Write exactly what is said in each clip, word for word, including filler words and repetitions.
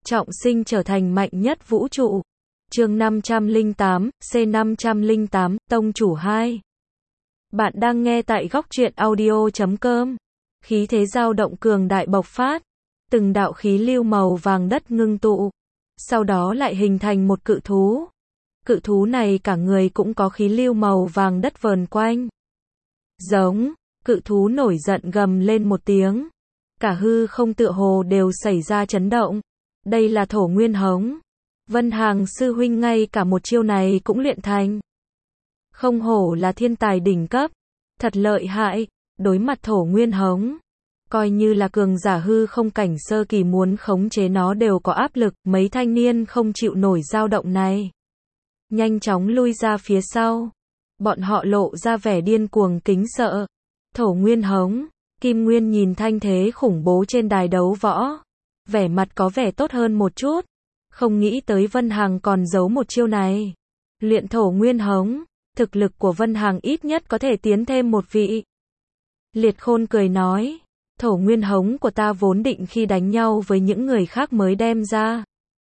trọng sinh trở thành mạnh nhất vũ trụ. Chương năm trăm lẻ tám, C năm trăm lẻ tám, Tông chủ hai. Bạn đang nghe tại góc truyện audio chấm com. Khí thế dao động cường đại bộc phát, từng đạo khí lưu màu vàng đất ngưng tụ, sau đó lại hình thành một cự thú. Cự thú này cả người cũng có khí lưu màu vàng đất vờn quanh. Giống, cự thú nổi giận gầm lên một tiếng. Cả hư không tựa hồ đều xảy ra chấn động. Đây là Thổ Nguyên Hống. Vân Hàng sư huynh ngay cả một chiêu này cũng luyện thành. Không hổ là thiên tài đỉnh cấp, thật lợi hại. Đối mặt Thổ Nguyên Hống, coi như là cường giả hư không cảnh sơ kỳ muốn khống chế nó đều có áp lực. Mấy thanh niên không chịu nổi dao động này, nhanh chóng lui ra phía sau. Bọn họ lộ ra vẻ điên cuồng kính sợ. Thổ Nguyên Hống, Kim Nguyên nhìn thanh thế khủng bố trên đài đấu võ, vẻ mặt có vẻ tốt hơn một chút. Không nghĩ tới Vân Hằng còn giấu một chiêu này. Luyện Thổ Nguyên Hống, thực lực của Vân Hằng ít nhất có thể tiến thêm một vị. Liệt Khôn cười nói, Thổ Nguyên Hống của ta vốn định khi đánh nhau với những người khác mới đem ra,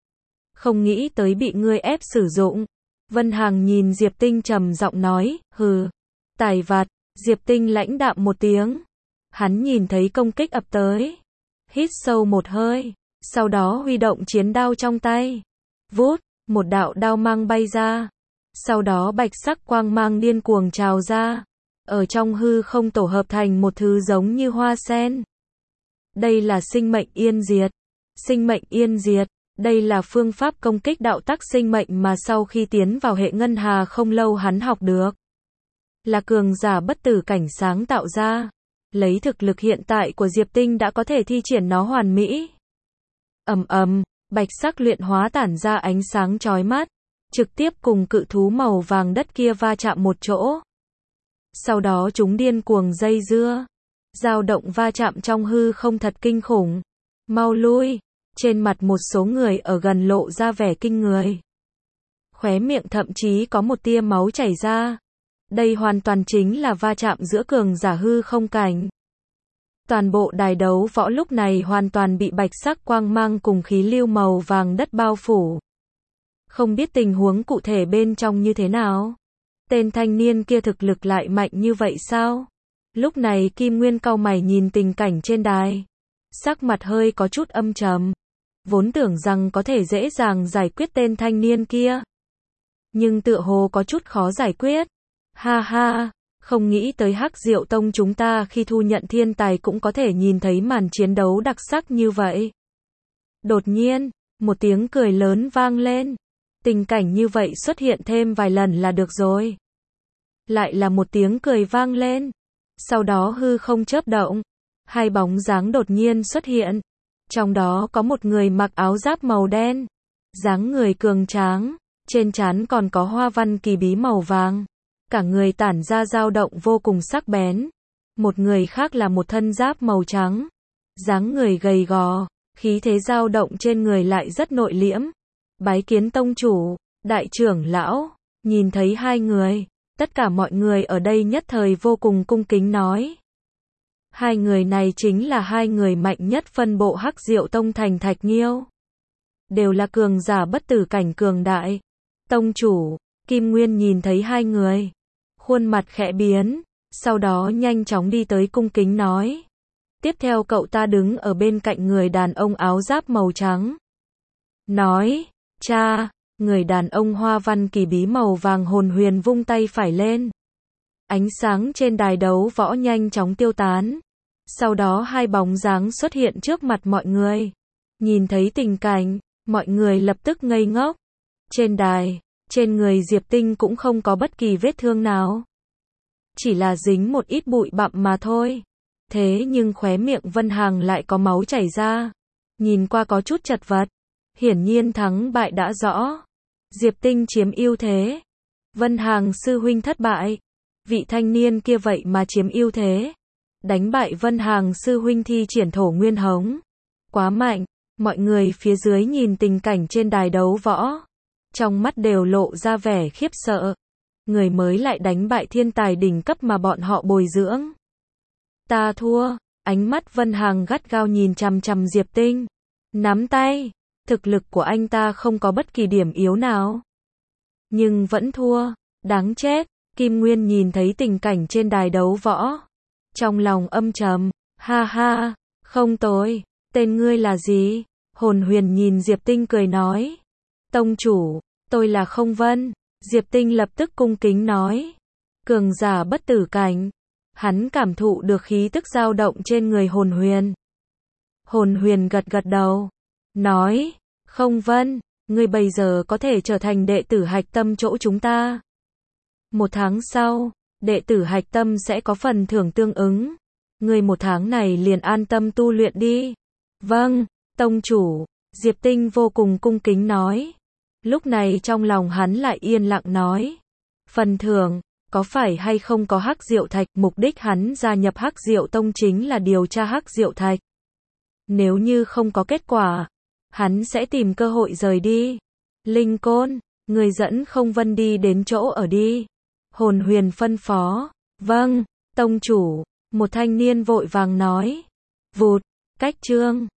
không nghĩ tới bị ngươi ép sử dụng. Vân Hằng nhìn Diệp Tinh trầm giọng nói, hừ, tài vặt. Diệp Tinh lãnh đạm một tiếng. Hắn nhìn thấy công kích ập tới, hít sâu một hơi, sau đó huy động chiến đao trong tay. Vút, một đạo đao mang bay ra, sau đó bạch sắc quang mang điên cuồng trào ra, ở trong hư không tổ hợp thành một thứ giống như hoa sen. Đây là sinh mệnh yên diệt. Sinh mệnh yên diệt, đây là phương pháp công kích đạo tắc sinh mệnh mà sau khi tiến vào hệ ngân hà không lâu hắn học được. Là cường giả bất tử cảnh sáng tạo ra. Lấy thực lực hiện tại của Diệp Tinh đã có thể thi triển nó hoàn mỹ. Ầm ầm, bạch sắc luyện hóa tản ra ánh sáng chói mắt, trực tiếp cùng cự thú màu vàng đất kia va chạm một chỗ. Sau đó chúng điên cuồng dây dưa, dao động va chạm trong hư không thật kinh khủng. Mau lui. Trên mặt một số người ở gần lộ ra vẻ kinh người, khóe miệng thậm chí có một tia máu chảy ra. Đây hoàn toàn chính là va chạm giữa cường giả hư không cảnh. Toàn bộ đài đấu võ lúc này hoàn toàn bị bạch sắc quang mang cùng khí lưu màu vàng đất bao phủ. Không biết tình huống cụ thể bên trong như thế nào. Tên thanh niên kia thực lực lại mạnh như vậy sao? Lúc này Kim Nguyên cau mày nhìn tình cảnh trên đài, sắc mặt hơi có chút âm trầm. Vốn tưởng rằng có thể dễ dàng giải quyết tên thanh niên kia, nhưng tựa hồ có chút khó giải quyết. Ha ha, không nghĩ tới Hắc Diệu Tông chúng ta khi thu nhận thiên tài cũng có thể nhìn thấy màn chiến đấu đặc sắc như vậy. Đột nhiên, một tiếng cười lớn vang lên. Tình cảnh như vậy xuất hiện thêm vài lần là được rồi. Lại là một tiếng cười vang lên. Sau đó hư không chớp động, hai bóng dáng đột nhiên xuất hiện. Trong đó có một người mặc áo giáp màu đen, dáng người cường tráng, trên trán còn có hoa văn kỳ bí màu vàng. Cả người tản ra dao động vô cùng sắc bén. Một người khác là một thân giáp màu trắng, dáng người gầy gò, khí thế dao động trên người lại rất nội liễm. Bái kiến tông chủ, đại trưởng lão. Nhìn thấy hai người, tất cả mọi người ở đây nhất thời vô cùng cung kính nói. Hai người này chính là hai người mạnh nhất phân bộ Hắc Diệu Tông thành Thạch Nghiêu. Đều là cường giả bất tử cảnh cường đại. Tông chủ, Kim Nguyên nhìn thấy hai người, khuôn mặt khẽ biến, sau đó nhanh chóng đi tới cung kính nói. Tiếp theo cậu ta đứng ở bên cạnh người đàn ông áo giáp màu trắng. Nói, cha, người đàn ông hoa văn kỳ bí màu vàng hồn huyền vung tay phải lên. Ánh sáng trên đài đấu võ nhanh chóng tiêu tán. Sau đó hai bóng dáng xuất hiện trước mặt mọi người. Nhìn thấy tình cảnh, mọi người lập tức ngây ngốc. Trên đài, trên người Diệp Tinh cũng không có bất kỳ vết thương nào, chỉ là dính một ít bụi bặm mà thôi. Thế nhưng khóe miệng Vân Hằng lại có máu chảy ra, nhìn qua có chút chật vật. Hiển nhiên thắng bại đã rõ. Diệp Tinh chiếm ưu thế. Vân Hằng sư huynh thất bại. Vị thanh niên kia vậy mà chiếm ưu thế, đánh bại Vân Hằng sư huynh thi triển Thổ Nguyên Hống. Quá mạnh. Mọi người phía dưới nhìn tình cảnh trên đài đấu võ, trong mắt đều lộ ra vẻ khiếp sợ. Người mới lại đánh bại thiên tài đỉnh cấp mà bọn họ bồi dưỡng. Ta thua. Ánh mắt Vân Hằng gắt gao nhìn chằm chằm Diệp Tinh. Nắm tay. Thực lực của anh ta không có bất kỳ điểm yếu nào. Nhưng vẫn thua. Đáng chết. Kim Nguyên nhìn thấy tình cảnh trên đài đấu võ. Trong lòng âm trầm. Ha ha. Không tồi. Tên ngươi là gì? Hồn Huyền nhìn Diệp Tinh cười nói. Tông chủ, tôi là Không Vân. Diệp Tinh lập tức cung kính nói. Cường giả bất tử cảnh. Hắn cảm thụ được khí tức dao động trên người Hồn Huyền. Hồn Huyền gật gật đầu. Nói, Không Vân, ngươi bây giờ có thể trở thành đệ tử hạch tâm chỗ chúng ta. Một tháng sau, đệ tử hạch tâm sẽ có phần thưởng tương ứng. Ngươi một tháng này liền an tâm tu luyện đi. Vâng, tông chủ. Diệp Tinh vô cùng cung kính nói. Lúc này trong lòng hắn lại yên lặng nói. Phần thưởng, có phải hay không có Hắc Diệu Thạch, mục đích hắn gia nhập Hắc Diệu Tông chính là điều tra Hắc Diệu Thạch. Nếu như không có kết quả, hắn sẽ tìm cơ hội rời đi. Linh Côn, người dẫn Không Vân đi đến chỗ ở đi. Hồn Huyền phân phó. Vâng, tông chủ. Một thanh niên vội vàng nói. Vụt, cách chương.